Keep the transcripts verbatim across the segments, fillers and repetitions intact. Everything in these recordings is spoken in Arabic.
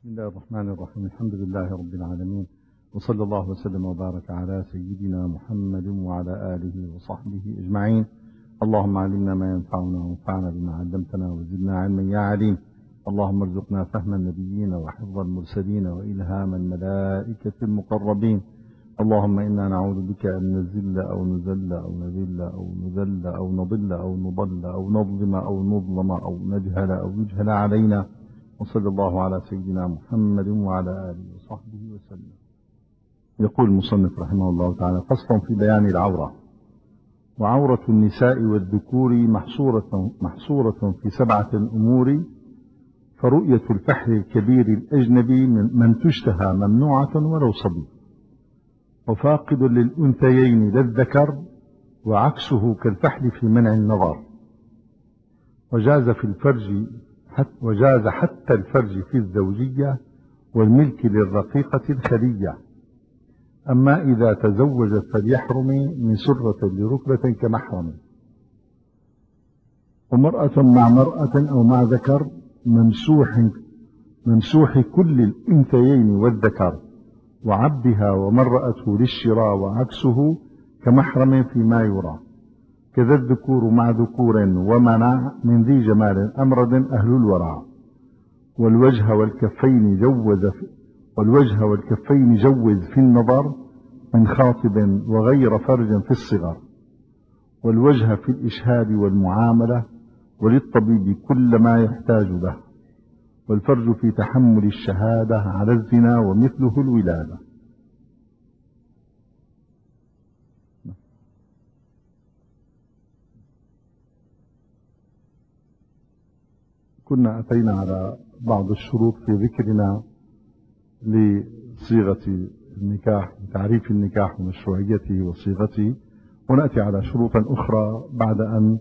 بسم الله الرحمن الرحيم. الحمد لله رب العالمين، وصلى الله وسلم وبارك على سيدنا محمد وعلى آله وصحبه أجمعين. اللهم علمنا ما ينفعنا وانفعنا بما علمتنا وزدنا علما يا عليم. اللهم ارزقنا فهم النبيين وحفظ المرسلين وإلهام الملائكة المقربين. اللهم إنا نعوذ بك أن نزل أو نزل أو نذل أو نذل أو نضل أو نضل أو نظلم أو نظلم أو نجهل أو يجهل علينا. وصلى الله على سيدنا محمد وعلى آله وصحبه وسلم. يقول المصنف رحمه الله تعالى: فصل في بيان العورة. وعورة النساء والذكور محصورة, محصورة في سبعة أمور، فرؤية الفحل الكبير الأجنبي من تشتهى ممنوعة ولو صبي، وفاقد للأنثيين للذكر، وعكسه كالفحل في منع النظر. وجاز في الفرج وجاز حتى الفرج في الزوجية والملك للرقيقة الخلية. أما إذا تزوجت فليحرم من سرة لركبة كمحرم. ومرأة مع مرأة أو مع ذكر ممسوح ممسوح كل الأنثيين والذكر، وعبدها ومرأته للشراء، وعكسه كمحرم فيما يرى. كذا الذكور مع ذكور ومنع من ذي جمال أمرد أهل الورع. والوجه والكفين جوز والوجه والكفين جوز في النظر من خاطب وغير فرج في الصغر. والوجه في الإشهاد والمعاملة، وللطبيب كل ما يحتاج له. والفرج في تحمل الشهادة على الزنا ومثله الولادة. كنا أتينا على بعض الشروط في ذكرنا لصيغة النكاح، تعريف النكاح ومشروعيته وصيغته، ونأتي على شروط أخرى بعد أن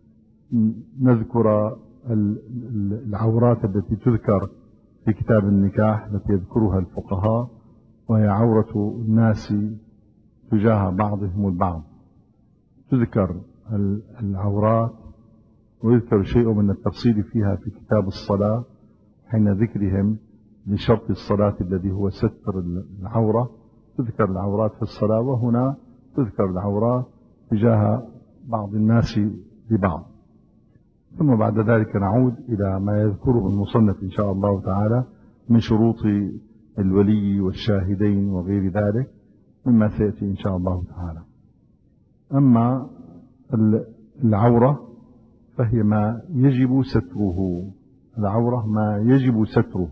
نذكر العورات التي تذكر في كتاب النكاح التي يذكرها الفقهاء، وهي عورة الناس تجاه بعضهم البعض. تذكر العورات ويذكر شيء من التفصيل فيها في كتاب الصلاة حين ذكرهم لشرط الصلاة الذي هو ستر العورة. تذكر العورات في الصلاة، وهنا تذكر العورات تجاه بعض الناس لبعض. ثم بعد ذلك نعود إلى ما يذكره المصنف إن شاء الله تعالى من شروط الولي والشاهدين وغير ذلك مما سيأتي إن شاء الله تعالى. أما العورة فهي ما يجب ستره، العورة ما يجب ستره.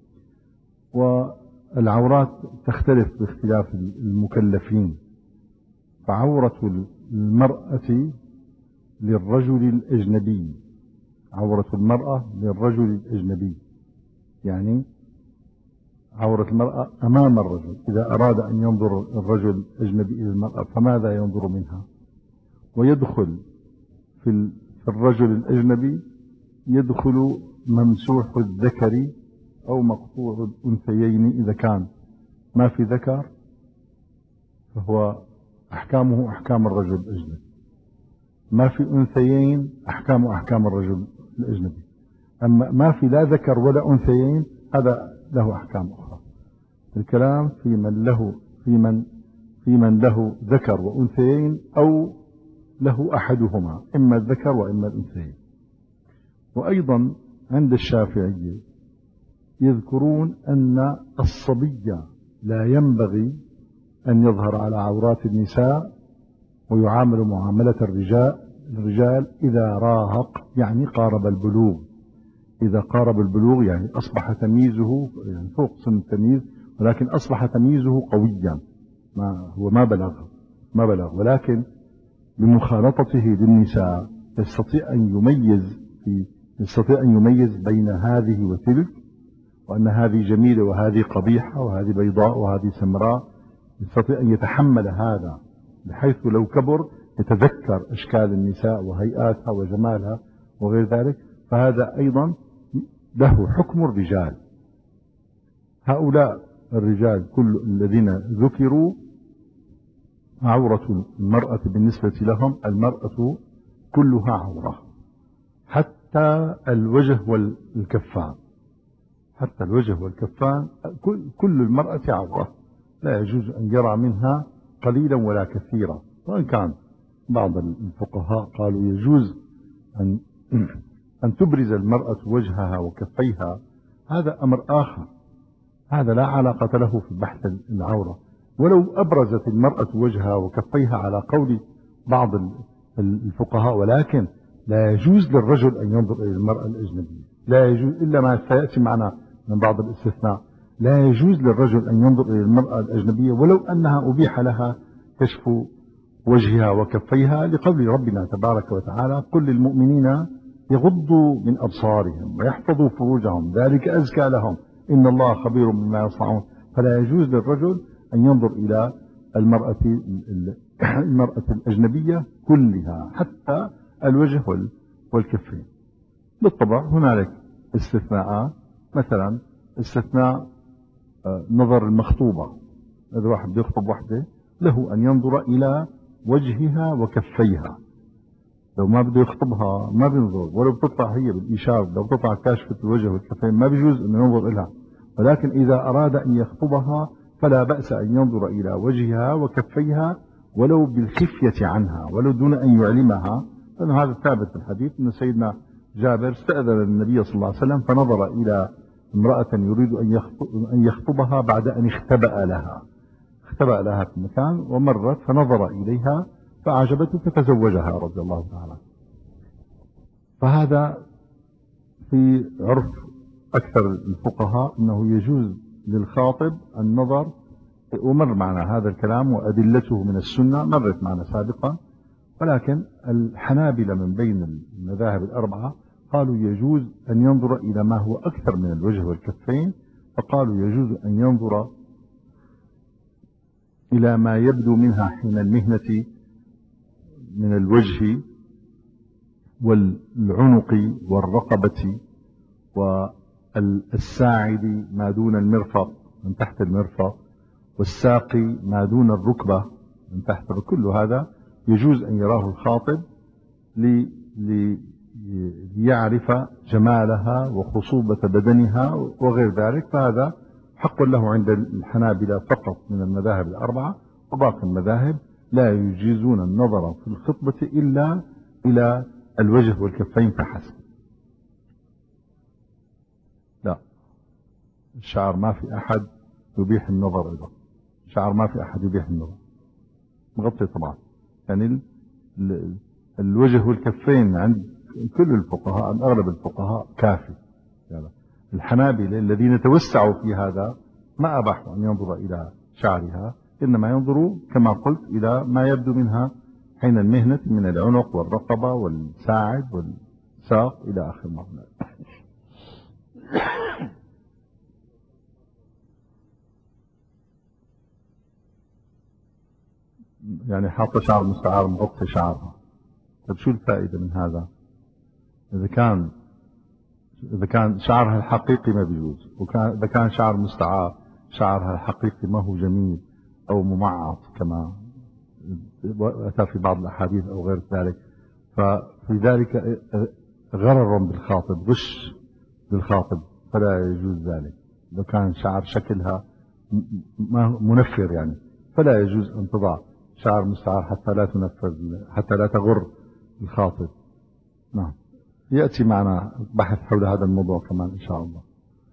والعورات تختلف باختلاف المكلفين. فعورة المرأة للرجل الأجنبي، عورة المرأة للرجل الأجنبي يعني عورة المرأة أمام الرجل. إذا أراد أن ينظر الرجل الأجنبي إلى المرأة فماذا ينظر منها؟ ويدخل في الرجل الأجنبي يدخل ممسوح الذكر أو مقطوع الأنثيين. إذا كان ما في ذكر فهو أحكامه أحكام الرجل الأجنبي، ما في أنثيين أحكام أحكام الرجل الأجنبي. أما ما في لا ذكر ولا أنثيين هذا له أحكام أخرى. الكلام في من له في من في من له ذكر وأنثيين أو له أحدهما، إما الذكر وإما الأنثيين. وأيضا عند الشافعية يذكرون أن الصبي لا ينبغي أن يظهر على عورات النساء ويعامل معاملة الرجال الرجال إذا راهق، يعني قارب البلوغ. إذا قارب البلوغ يعني أصبح تمييزه يعني فوق سن التمييز، ولكن أصبح تمييزه قويا، ما هو ما بلغ ما بلغ ولكن بمخالطته للنساء يستطيع أن يميز في يستطيع أن يميز بين هذه وتلك، وأن هذه جميلة وهذه قبيحة وهذه بيضاء وهذه سمراء. يستطيع أن يتحمل هذا بحيث لو كبر يتذكر أشكال النساء وهيئاتها وجمالها وغير ذلك. فهذا أيضا له حكم الرجال. هؤلاء الرجال كل الذين ذكروا عورة المرأة بالنسبة لهم المرأة كلها عورة، حتى الوجه والكفان. حتى الوجه والكفان كل المرأة عورة، لا يجوز أن يرى منها قليلا ولا كثيرا. وإن كان بعض الفقهاء قالوا يجوز أن أن تبرز المرأة وجهها وكفيها، هذا أمر آخر، هذا لا علاقة له في بحث العورة. ولو أبرزت المرأة وجهها وكفيها على قول بعض الفقهاء، ولكن لا يجوز للرجل أن ينظر إلى المرأة الأجنبية، لا يجوز إلا ما سيأتي معنا من بعض الاستثناء. لا يجوز للرجل أن ينظر إلى المرأة الأجنبية ولو أنها أبيح لها كشف وجهها وكفيها، لقول ربنا تبارك وتعالى: قل للمؤمنين يغضوا من أبصارهم ويحفظوا فروجهم ذلك أزكى لهم إن الله خبير بما يصنعون. فلا يجوز للرجل أن ينظر إلى المرأة المرأة الأجنبية كلها حتى الوجه والكفين. بالطبع هنالك استثناءات، مثلا استثناء نظر المخطوبة، إذا واحد بيخطب وحده له أن ينظر إلى وجهها وكفيها، لو ما بده يخطبها ما بينظر، ولو بتطلع هي بالإشارة، لو بتطلع كاشفة الوجه والكفين ما بيجوز أن ينظر إلها. ولكن إذا أراد أن يخطبها فلا بأس أن ينظر إلى وجهها وكفيها ولو بالخفية عنها، ولو دون أن يعلمها، لأن هذا ثابت في الحديث أن سيدنا جابر استأذن النبي صلى الله عليه وسلم فنظر إلى امرأة يريد أن يخطبها بعد أن اختبأ لها اختبأ لها في مكان، ومرت فنظر إليها فأعجبته فتزوجها رضي الله تعالى. فهذا في عرف أكثر الفقهاء أنه يجوز للخاطب النظر، ومر معنا هذا الكلام وأدلته من السنة مرت معنا سابقا. ولكن الحنابلة من بين المذاهب الأربعة قالوا يجوز أن ينظر إلى ما هو أكثر من الوجه والكفين، فقالوا يجوز أن ينظر إلى ما يبدو منها حين المهنة من الوجه والعنق والرقبة والساعد ما دون المرفق من تحت المرفق، والساق ما دون الركبة من تحت. كل هذا يجوز أن يراه الخاطب لي لي ليعرف جمالها وخصوبة بدنها وغير ذلك، فهذا حق له عند الحنابلة فقط من المذاهب الأربعة، وباقي المذاهب لا يجيزون النظر في الخطبة إلا إلى الوجه والكفين فحسب. لا، الشعر ما في أحد يبيح النظر إليه، الشعر ما في أحد يبيح النظر، مغطي طبعا. يعني ال ال الوجه والكفين عند كل الفقهاء، أغلب الفقهاء كافي. يعني الحنابلة الذين توسعوا في هذا ما أباحوا أن ينظر إلى شعرها، إنما ينظروا كما قلت إلى ما يبدو منها حين المهنة من العنق والرقبة والساعد والساق إلى آخر ما هناك. يعني حاطة شعر مستعار مغطي شعرها، طيب شو الفائدة من هذا؟ إذا كان إذا كان شعرها الحقيقي ما بيجوز، وكان إذا كان شعر مستعار شعرها الحقيقي ما هو جميل أو ممعط كما أتى في بعض الأحاديث أو غير ذلك، ففي ذلك غرر بالخاطب، غش بالخاطب، فلا يجوز ذلك. إذا كان شعر شكلها منفر يعني فلا يجوز أن تضع شعر مستعار حتى لا تنفر، حتى لا تغر الخاطب. نعم، يأتي معنا بحث حول هذا الموضوع كمان إن شاء الله.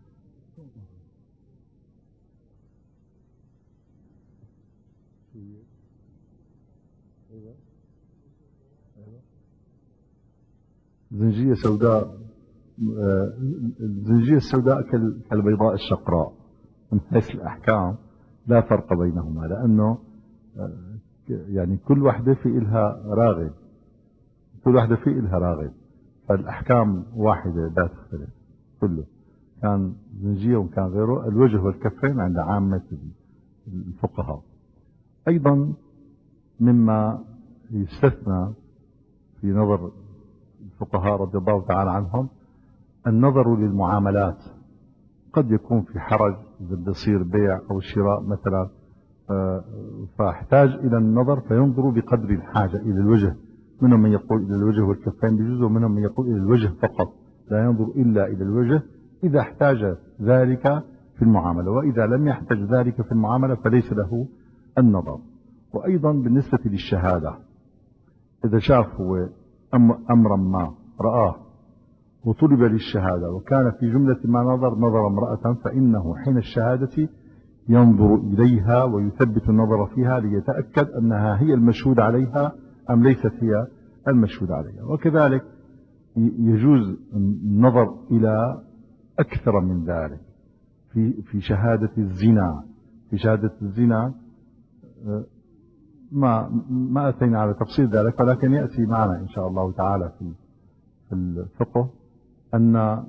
زنجية سوداء، الزنجية السوداء كالبيضاء الشقراء من حيث الأحكام لا فرق بينهما، لأنه يعني كل واحدة في إلها راغب، كل واحدة في إلها راغب، فالأحكام واحدة لا تختلف. كله كان زنجية وكان غيره، الوجه والكفين عند عامة الفقهاء. أيضا مما يستثنى في نظر الفقهاء رضي الله تعالى عنهم النظر للمعاملات، قد يكون في حرج إذا بيصير بيع أو شراء مثلا، فاحتاج إلى النظر فينظر بقدر الحاجة إلى الوجه. منهم من يقول إلى الوجه والكفين بجزء، ومنهم من يقول إلى الوجه فقط لا ينظر إلا إلى الوجه إذا احتاج ذلك في المعاملة، وإذا لم يحتاج ذلك في المعاملة فليس له النظر. وأيضا بالنسبة للشهادة، إذا شاف هو أمرا ما رآه وطلب للشهادة وكان في جملة ما نظر نظر امرأة، فإنه حين الشهادة ينظر إليها ويثبت النظر فيها ليتأكد أنها هي المشهود عليها أم ليست هي المشهود عليها. وكذلك يجوز النظر إلى أكثر من ذلك في في شهادة الزنا. في شهادة الزنا ما ما أتينا على تفصيل ذلك، ولكن يأتي معنا إن شاء الله تعالى في في الفقه أن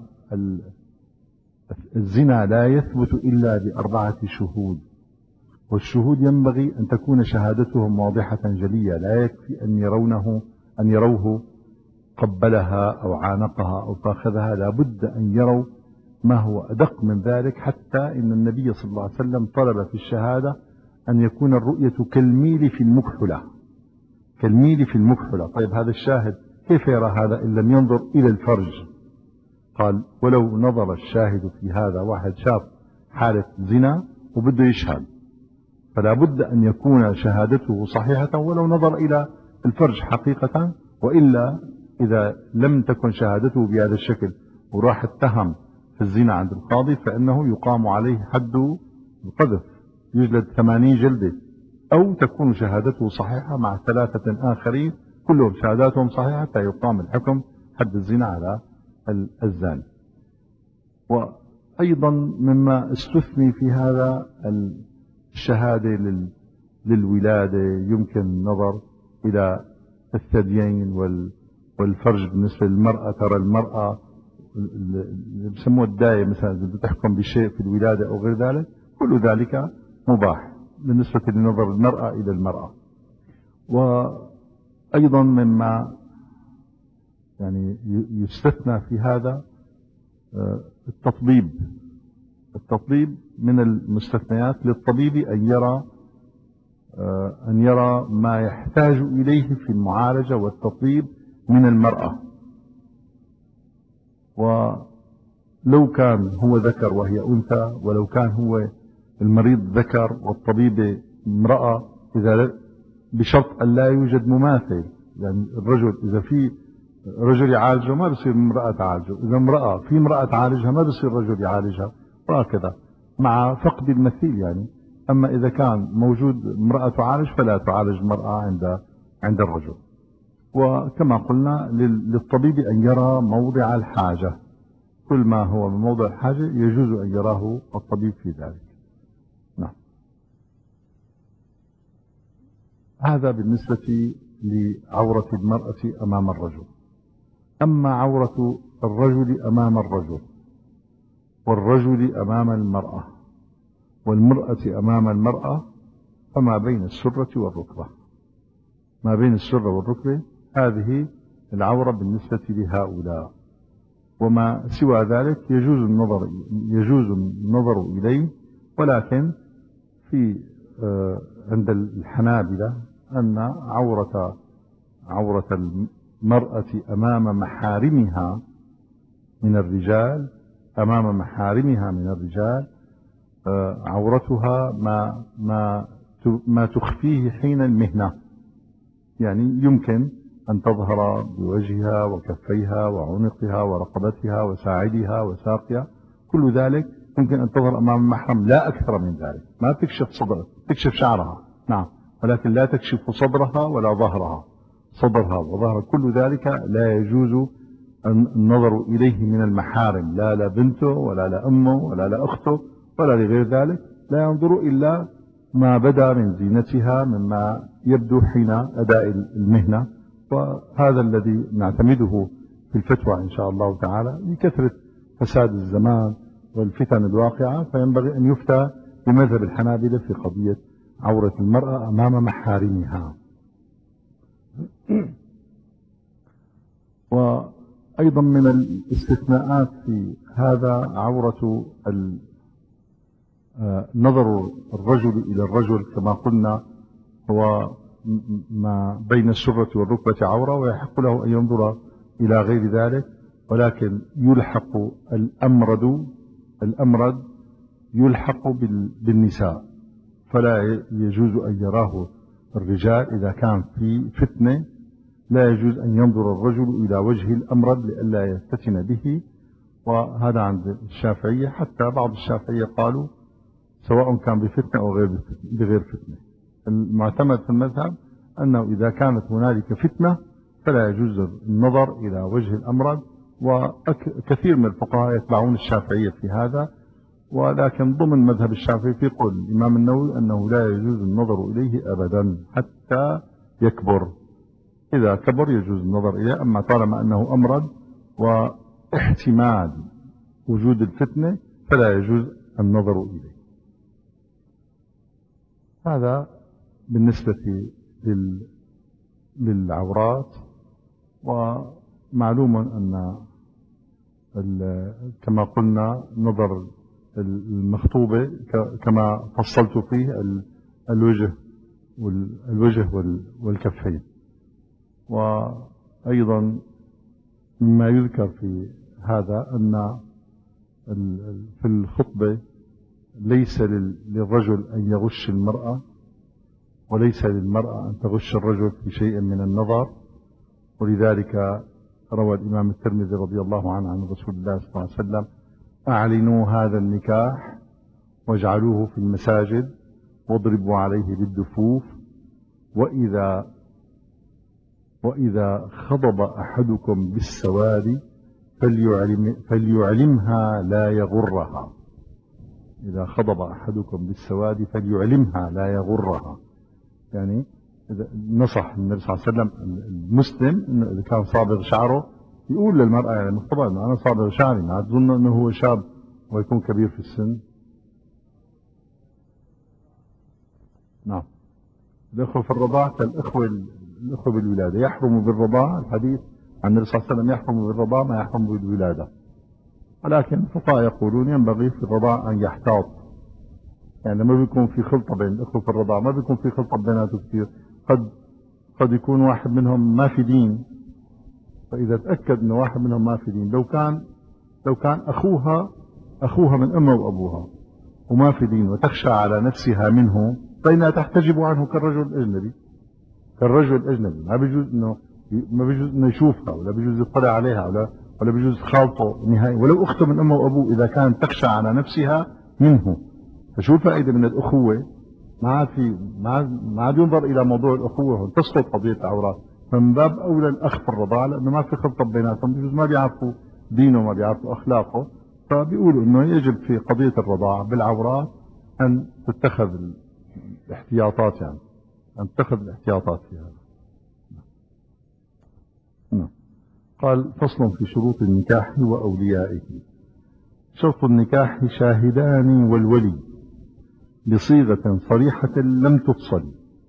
الزنا لا يثبت إلا بأربعة شهود، والشهود ينبغي أن تكون شهادتهم واضحة جلية، لا يكفي أن يرونه أن يروه قبلها أو عانقها أو فاخذها، لا بد أن يروا ما هو أدق من ذلك، حتى إن النبي صلى الله عليه وسلم طلب في الشهادة أن يكون الرؤية كالميل في المكحلة. كالميل في المكحلة. طيب هذا الشاهد كيف يرى هذا إن لم ينظر إلى الفرج؟ قال ولو نظر الشاهد في هذا، واحد شاف حالة زنا وبده يشهد، فلا بد أن يكون شهادته صحيحة ولو نظر إلى الفرج حقيقة، وإلا إذا لم تكن شهادته بهذا الشكل وراح اتهم في الزنا عند القاضي فإنه يقام عليه حد القذف، يجلد ثمانين جلدة، أو تكون شهادته صحيحة مع ثلاثة آخرين كلهم شهاداتهم صحيحة حتى يقام الحكم حد الزنا على الزاني. وأيضا مما استثني في هذا الشهادة للولادة، يمكن النظر إلى الثديين والفرج بالنسبة للمرأة. ترى المرأة اللي بسموه الداية مثلا إذا بتحكم بشيء في الولادة أو غير ذلك، كل ذلك مباح بالنسبة لنظر المرأة إلى المرأة. وأيضا مما يعني يستثنى في هذا التطبيب. التطبيب من المستثنيات للطبيب أن يرى أن يرى ما يحتاج إليه في المعالجة والتطبيب من المرأة. ولو كان هو ذكر وهي أنثى، ولو كان هو المريض ذكر والطبيب امرأة، إذا بشرط أن لا يوجد مماثل. يعني الرجل إذا في رجل يعالجه ما بصير امرأة تعالجه، إذا امرأة في امرأة تعالجها ما بصير رجل يعالجها، وهكذا مع فقد المثيل يعني. أما إذا كان موجود امرأة تعالج فلا تعالج المرأة عند عند الرجل. وكما قلنا للطبيب أن يرى موضع الحاجة، كل ما هو من موضع الحاجة يجوز أن يراه الطبيب في ذلك. نعم. هذا بالنسبة لعورة المرأة أمام الرجل. أما عورة الرجل أمام الرجل، والرجل أمام المرأة، والمرأة أمام المرأة، فما بين السرة والركبة. ما بين السرة والركبة هذه العورة بالنسبة لهؤلاء، وما سوى ذلك يجوز النظر يجوز النظر إليه. ولكن في عند الحنابلة أن عورة عورة المرأة أمام محارمها من الرجال أمام محارمها من الرجال عورتها ما ما ما تخفيه حين المهنة. يعني يمكن أن تظهر بوجهها وكفيها وعنقها ورقبتها وساعدها وساقها، كل ذلك يمكن أن تظهر أمام المحرم، لا أكثر من ذلك. ما تكشف صدرها، تكشف شعرها نعم، ولكن لا تكشف صدرها ولا ظهرها. صدرها وظهر كل ذلك لا يجوز النظر إليه من المحارم، لا لبنته ولا لأمه ولا لأخته ولا لغير ذلك. لا ينظر إلا ما بدا من زينتها مما يبدو حين أداء المهنة. وهذا الذي نعتمده في الفتوى إن شاء الله تعالى لكثرة فساد الزمان والفتن الواقعة، فينبغي أن يفتى بمذهب الحنابلة في قضية عورة المرأة أمام محارمها. وأيضا من الاستثناءات في هذا عورة نظر الرجل إلى الرجل، كما قلنا هو ما بين السرة والركبة عورة، ويحق له أن ينظر إلى غير ذلك. ولكن يلحق الأمرد الأمرد يلحق بالنساء، فلا يجوز أن يراه الرجال إذا كان في فتنة. لا يجوز أن ينظر الرجل إلى وجه الأمرد لئلا يفتتن به، وهذا عند الشافعية. حتى بعض الشافعية قالوا سواء كان بفتنة أو غير بغير فتنة. المعتمد في المذهب أنه إذا كانت هنالك فتنة فلا يجوز النظر إلى وجه الأمرد، وكثير من الفقهاء يتبعون الشافعية في هذا. ولكن ضمن مذهب الشافعي في قول الإمام النووي أنه لا يجوز النظر إليه أبدا حتى يكبر. إذا كبر يجوز النظر إليه، أما طالما أنه أمرد واحتمال وجود الفتنة فلا يجوز النظر إليه. هذا بالنسبة للعورات. ومعلوم أن كما قلنا نظر المخطوبة كما فصلت فيه الوجه والوجه والكفين. وأيضا مما يذكر في هذا أن في الخطبة ليس للرجل أن يغش المرأة، وليس للمرأة أن تغش الرجل في شيء من النظر. ولذلك روى الإمام الترمذي رضي الله عنه عن رسول الله صلى الله عليه وسلم: أعلنوا هذا النكاح واجعلوه في المساجد واضربوا عليه بالدفوف، وإذا وإذا خضب أحدكم بالسواد فليعلم فليعلمها لا يغرها. إذا خضب أحدكم بالسواد فليعلمها لا يغرها. يعني إذا نصح النبي صلى الله عليه وسلم المسلم إنه إذا كان صابغ شعره يقول للمرأة يعني مخطبة إنه أنا صابغ شعري، ما تظن إنه هو شاب ويكون كبير في السن. نعم. الأخوة في الرضاعة كالأخوة الأخوة بالولادة، يحرم بالرضاعة. الحديث عن النبي صلى الله عليه وسلم يحرم بالرضاعة ما يحرم بالولادة. ولكن الفقهاء يقولون ينبغي في الرضاعة أن يحتاط، يعني ما بيكون في خلطة بين الأخوة في الرضاعة، ما بيكون في خلطة بيناته كثير. قد قد يكون واحد منهم ما في دين، فإذا تأكد أنه واحد منهم ما في دين، لو كان لو كان أخوها أخوها من أمه وأبوها وما في دين وتخشى على نفسها منه، فإنها تحتجب عنه كالرجل الأجنبي. كالرجل الأجنبي ما بيجوز إنه ما بيجوز إنه يشوفها، ولا بيجوز يطلع عليها، ولا ولا بيجوز خالطه نهائي، ولو أخته من أمه وأبوه إذا كانت تخشى على نفسها منه. فشو الفائدة من الأخوة؟ ما عاد في ما عاد ما عاد ينظر إلى موضوع الأخوة، تسقط قضية العورات. فمن باب أولى الأخ في الرضاعة، لأنه ما في خلطة بيناتهم، بيجوز ما بيعرفوا دينه ما بيعرفوا أخلاقه. فبيقولوا إنه يجب في قضية الرضاعة بالعورات أن تتخذ الاحتياطات، يعني أن تتخذ الاحتياطات في هذا. نعم. قال: فصل في شروط النكاح وأوليائه. شرط النكاح شاهدان والولي بصيغة صريحة لم تفصل،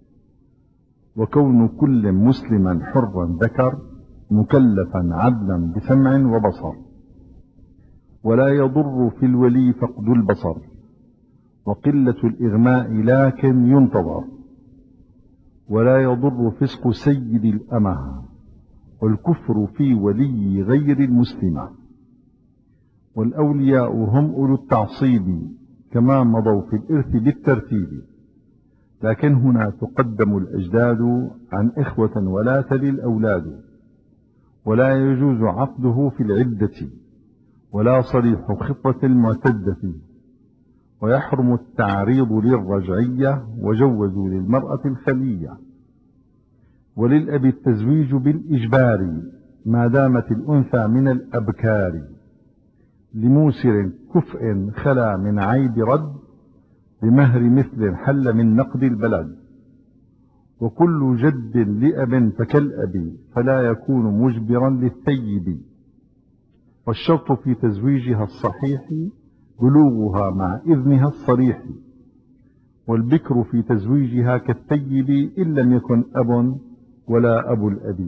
وكون كل مسلما حرا ذكر مكلفا عدلا بسمع وبصر، ولا يضر في الولي فقد البصر، وقلة الإغماء لكن ينتظر، ولا يضر فسق سيد الأمة، والكفر في ولي غير المسلمة. والأولياء هم أولو التعصيب كما مضوا في الإرث بالترتيب، لكن هنا تقدم الأجداد عن إخوة ولا تلي الأولاد، ولا يجوز عقده في العدة ولا صريح خطة المعتدة، ويحرم التعريض للرجعية وجوزوا للمرأة الخلية، وللأب التزويج بالإجبار ما دامت الأنثى من الأبكار، لموسر كفء خلا من عيب رد بمهر مثل حل من نقد البلد، وكل جد لأب فكالأب فلا يكون مجبرا للثيب، والشرط في تزويجها الصحيح بلوغها مع إذنها الصريح، والبكر في تزويجها كالثيب إن لم يكن أب ولا أبو الأبي.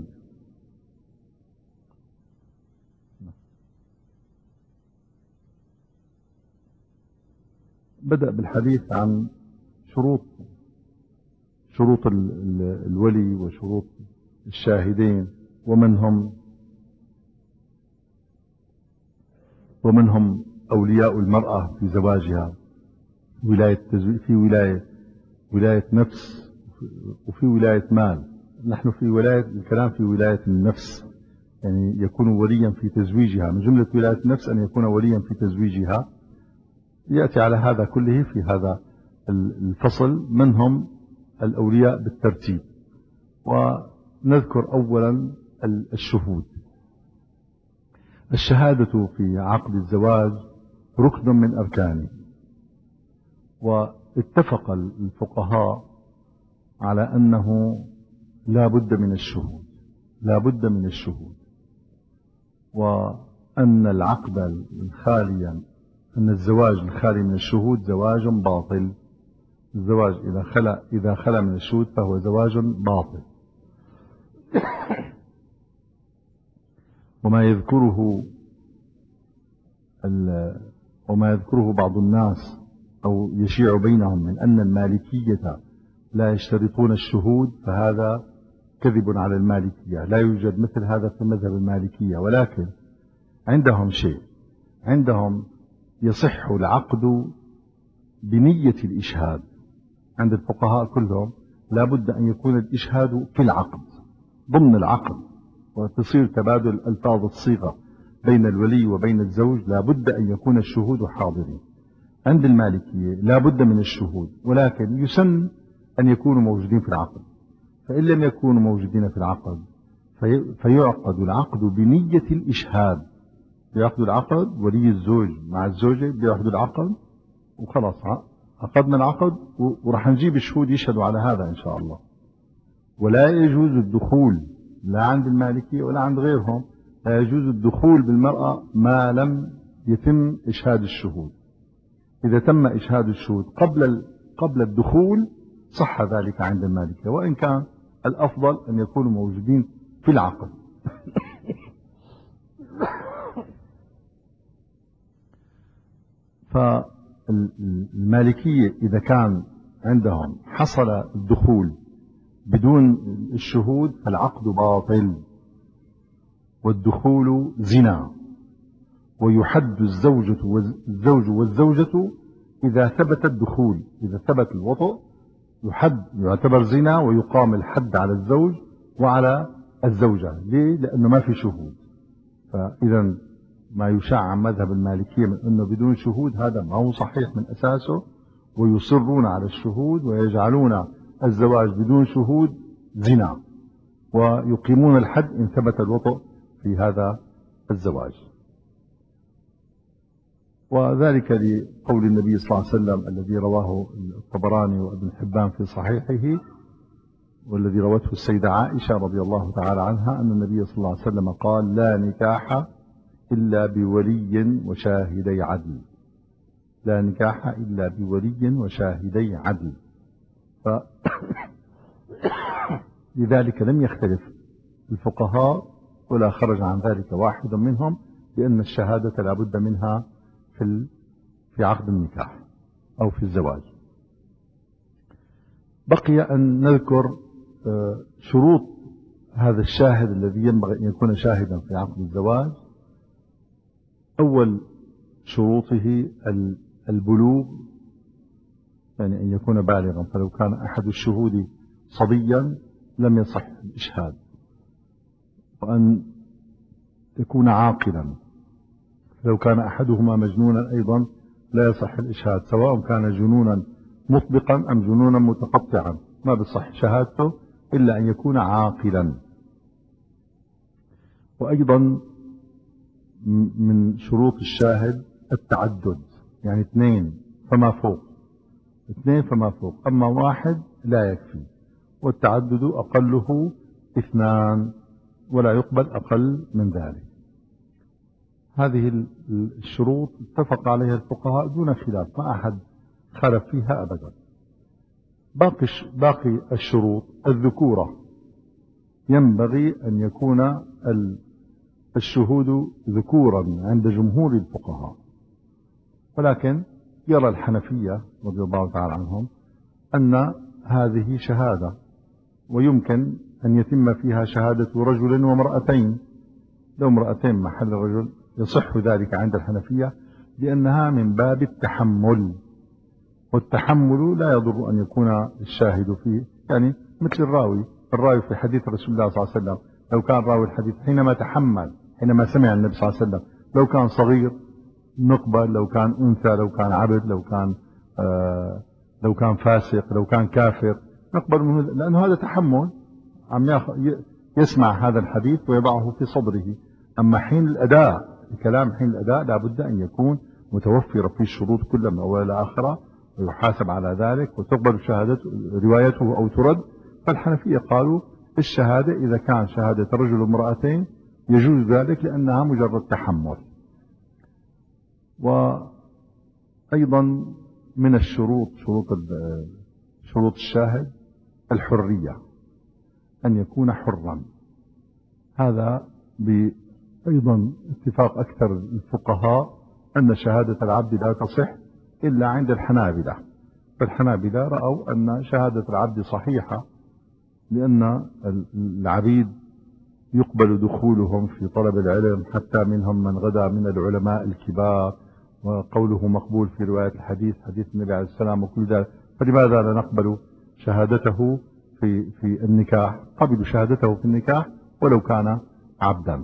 بدأ بالحديث عن شروط شروط الولي وشروط الشاهدين ومن هم. ومنهم أولياء المرأة في زواجها، ولاية في ولاية ولاية نفس وفي ولاية مال. نحن في ولاية الكلام في ولاية النفس، يعني يكون وليا في تزويجها. من جملة ولاية النفس أن يكون وليا في تزويجها. يأتي على هذا كله في هذا الفصل. منهم الأولياء بالترتيب. ونذكر أولا الشهود. الشهادة في عقد الزواج ركن من أركانه، واتفق الفقهاء على أنه لا بد من الشهود، لا بد من الشهود، وأن العقد الخالي، أن الزواج الخالي من الشهود زواج باطل. الزواج إذا خلا إذا خلا من الشهود فهو زواج باطل. وما يذكره وما يذكره بعض الناس أو يشيع بينهم من أن المالكية لا يشترطون الشهود، فهذا كذب على المالكية. لا يوجد مثل هذا في مذهب المالكية، ولكن عندهم شيء، عندهم يصح العقد بنية الإشهاد. عند الفقهاء كلهم لا بد أن يكون الإشهاد في العقد ضمن العقد، وتصير تبادل ألفاظ الصيغة بين الولي وبين الزوج. لا بد أن يكون الشهود حاضرين. عند المالكية لا بد من الشهود، ولكن يسن أن يكونوا موجودين في العقد. فإن لم يكونوا موجودين في العقد في فيعقد العقد بنية الإشهاد. يعقد العقد ولي الزوج مع الزوجة، بيعقد العقد وخلاص عقدنا العقد، ورح نجيب الشهود يشهدوا على هذا إن شاء الله. ولا يجوز الدخول لا عند المالكية ولا عند غيرهم، لا يجوز الدخول بالمرأة ما لم يتم إشهاد الشهود. إذا تم إشهاد الشهود قبل قبل الدخول صح ذلك عند المالكية، وإن كان الأفضل أن يكونوا موجودين في العقد. فالمالكية إذا كان عندهم حصل الدخول بدون الشهود فالعقد باطل، والدخول زنا، ويحد الزوجة والزوج والزوجة إذا ثبت الدخول. إذا ثبت الوطء يحد، يعتبر زنا، ويقام الحد على الزوج وعلى الزوجة. ليه؟ لأنه ما في شهود. فإذا ما يشاع عن مذهب المالكية من أنه بدون شهود هذا ما هو صحيح من أساسه، ويصرون على الشهود ويجعلون الزواج بدون شهود زنا، ويقيمون الحد إن ثبت الوطء في هذا الزواج. وذلك لقول النبي صلى الله عليه وسلم الذي رواه الطبراني وابن حبان في صحيحه، والذي روته السيدة عائشة رضي الله تعالى عنها، أن النبي صلى الله عليه وسلم قال: لا نكاح إلا بولي وشاهدي عدل. لا نكاح إلا بولي وشاهدي عدل. ف... لذلك لم يختلف الفقهاء ولا خرج عن ذلك واحد منهم بأن الشهادة لا بد منها في في عقد النكاح أو في الزواج. بقي أن نذكر شروط هذا الشاهد الذي ينبغي أن يكون شاهدا في عقد الزواج. أول شروطه البلوغ، يعني أن يكون بالغا، فلو كان أحد الشهود صبيا لم يصح الإشهاد. وأن يكون عاقلا، لو كان أحدهما مجنونا أيضا لا يصح الإشهاد، سواء كان جنونا مطبقا أم جنونا متقطعا، ما بصح شهادته إلا أن يكون عاقلا. وأيضا من شروط الشاهد التعدد، يعني اثنين فما فوق، اثنين فما فوق، أما واحد لا يكفي. والتعدد أقله اثنان ولا يقبل أقل من ذلك. هذه الشروط اتفق عليها الفقهاء دون خلاف، ما أحد خالف فيها أبدا. باقي باقي الشروط الذكورة، ينبغي أن يكون الشهود ذكورا عند جمهور الفقهاء، ولكن يرى الحنفية رضي الله تعالى عنهم أن هذه شهادة، ويمكن أن يتم فيها شهادة رجل وامرأتين. لو امرأتين محل الرجل يصح ذلك عند الحنفية لأنها من باب التحمل، والتحمل لا يضر أن يكون الشاهد فيه، يعني مثل الراوي الراوي في حديث رسول الله صلى الله عليه وسلم، لو كان راوي الحديث حينما تحمل حينما سمع النبي صلى الله عليه وسلم، لو كان صغير نقبل، لو كان أنثى، لو كان عبد، لو كان آه لو كان فاسق، لو كان كافر نقبل منه، لأنه هذا تحمل، عم يسمع هذا الحديث ويضعه في صدره. أما حين الأداء، الكلام حين الأداء لابد أن يكون متوفر فيه الشروط كلها من أول إلى آخره، ويحاسب على ذلك وتقبل شهادته روايته أو ترد. فالحنفية قالوا الشهادة إذا كان شهادة رجل وامرأتين يجوز ذلك لأنها مجرد تحمل. وأيضا من الشروط شروط شروط الشاهد الحرية، أن يكون حرا. هذا أيضا اتفاق أكثر الفقهاء أن شهادة العبد لا تصح إلا عند الحنابلة. فالحنابلة رأوا أن شهادة العبد صحيحة، لأن العبيد يقبل دخولهم في طلب العلم، حتى منهم من غدا من العلماء الكبار، وقوله مقبول في رواية الحديث حديث النبي عليه السلام وكل ذلك. فلماذا لا نقبل شهادته في في النكاح؟ قبلوا شهادته في النكاح ولو كان عبدا.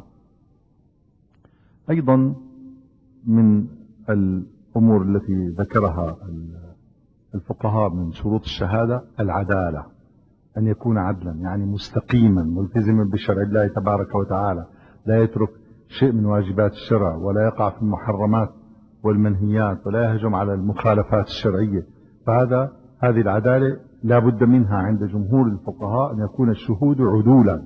أيضا من الأمور التي ذكرها الفقهاء من شروط الشهادة العدالة، أن يكون عدلا، يعني مستقيما ملتزما بشرع الله تبارك وتعالى، لا يترك شيء من واجبات الشرع، ولا يقع في المحرمات والمنهيات، ولا يهجم على المخالفات الشرعية. فهذا هذه العدالة لا بد منها عند جمهور الفقهاء، أن يكون الشهود عدولا.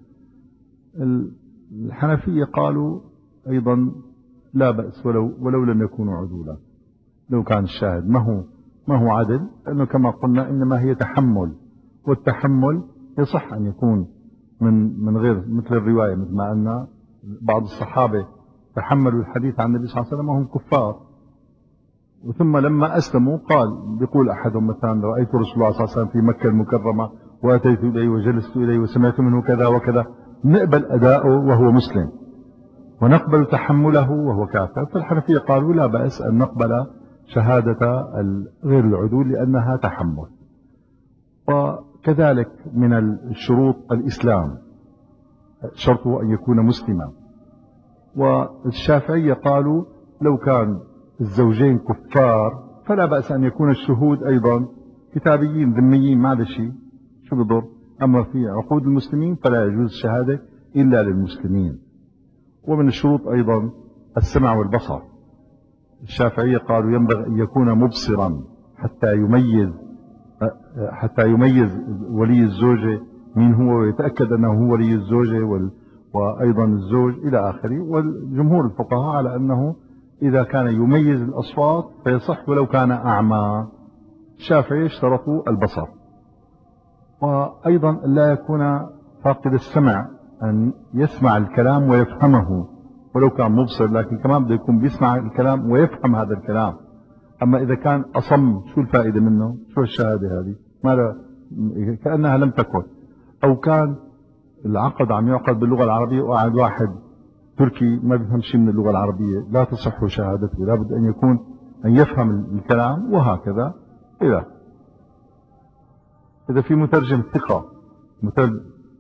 الحنفية قالوا أيضا لا بأس ولو, ولو لم يكونوا عدولا، لو كان الشاهد ما هو ما هو عدل، لأنه كما قلنا إنما هي تحمل، والتحمل يصح أن يكون من من غير مثل الرواية، مثل ما أن بعض الصحابة تحملوا الحديث عن النبي صلى الله عليه وسلم وهم كفار، وثم لما أسلموا قال بيقول أحدهم مثلا رأيت رسول الله صلى الله عليه وسلم في مكة المكرمة وأتيت إليه وجلست إليه وسمعت منه كذا وكذا، نقبل أداؤه وهو مسلم ونقبل تحمله وهو كافر. فالحنفية قالوا لا بأس أن نقبل شهادة غير العدول لأنها تحمل. وكذلك من الشروط الإسلام، شرطه أن يكون مسلما. والشافعية قالوا لو كان الزوجين كفار فلا بأس أن يكون الشهود أيضا كتابيين ذميين، ما هذا شيء شو بضر. أما في عقود المسلمين فلا يجوز الشهادة إلا للمسلمين. ومن الشروط أيضا السمع والبصر. الشافعية قالوا ينبغي أن يكون مبصرا حتى يميز حتى يميز ولي الزوجة من هو ويتأكد أنه هو ولي الزوجة وال وأيضا الزوج إلى آخره. والجمهور الفقهاء على أنه إذا كان يميز الأصوات فيصح ولو كان أعمى. الشافعية اشترطوا البصر. وأيضا لا يكون فاقد السمع، أن يسمع الكلام ويفهمه ولو كان مبصر، لكن كمان بده يكون بيسمع الكلام ويفهم هذا الكلام. أما إذا كان أصم شو الفائدة منه؟ شو الشهادة هذه؟ ماذا كأنها لم تكن. أو كان العقد عم يعقد باللغة العربية وقاعد واحد تركي ما بيفهم شيء من اللغة العربية، لا تصح شهادته، لابد أن يكون أن يفهم الكلام. وهكذا إذا إذا في مترجم ثقة مترجم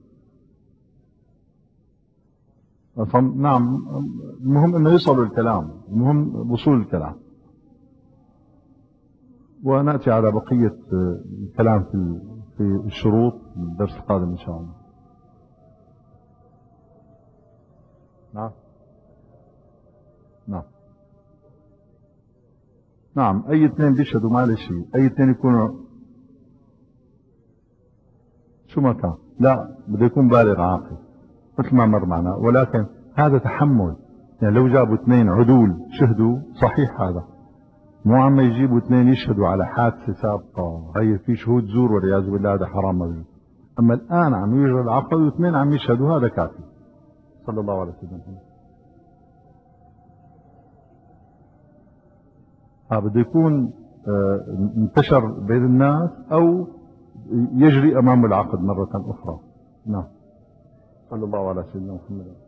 أصم، نعم، المهم أنه يوصل الكلام، المهم وصول الكلام. ونأتي على بقية الكلام في في الشروط في الدرس القادم إن شاء الله. نعم نعم نعم أي اثنين بيشهدوا ما له شيء، أي اثنين يكونوا شو ما كان، لا بده يكون بالغ عاقل مثل ما مر معنا. ولكن هذا تحمل، يعني لو جابوا اثنين عدول شهدوا صحيح، هذا مو عم يجيبوا اثنين يشهدوا على حادثة سابقة، هي في شهود زور والعياذ بالله، هذا حرام موجود. أما الآن عم يجرى العقد واثنين عم يشهدوا، هذا كافي. صلى الله عليه وسلم. ها بده يكون اه انتشر بين الناس أو يجري أمام العقد مرة أخرى. نعم. صلى الله على سيدنا محمد.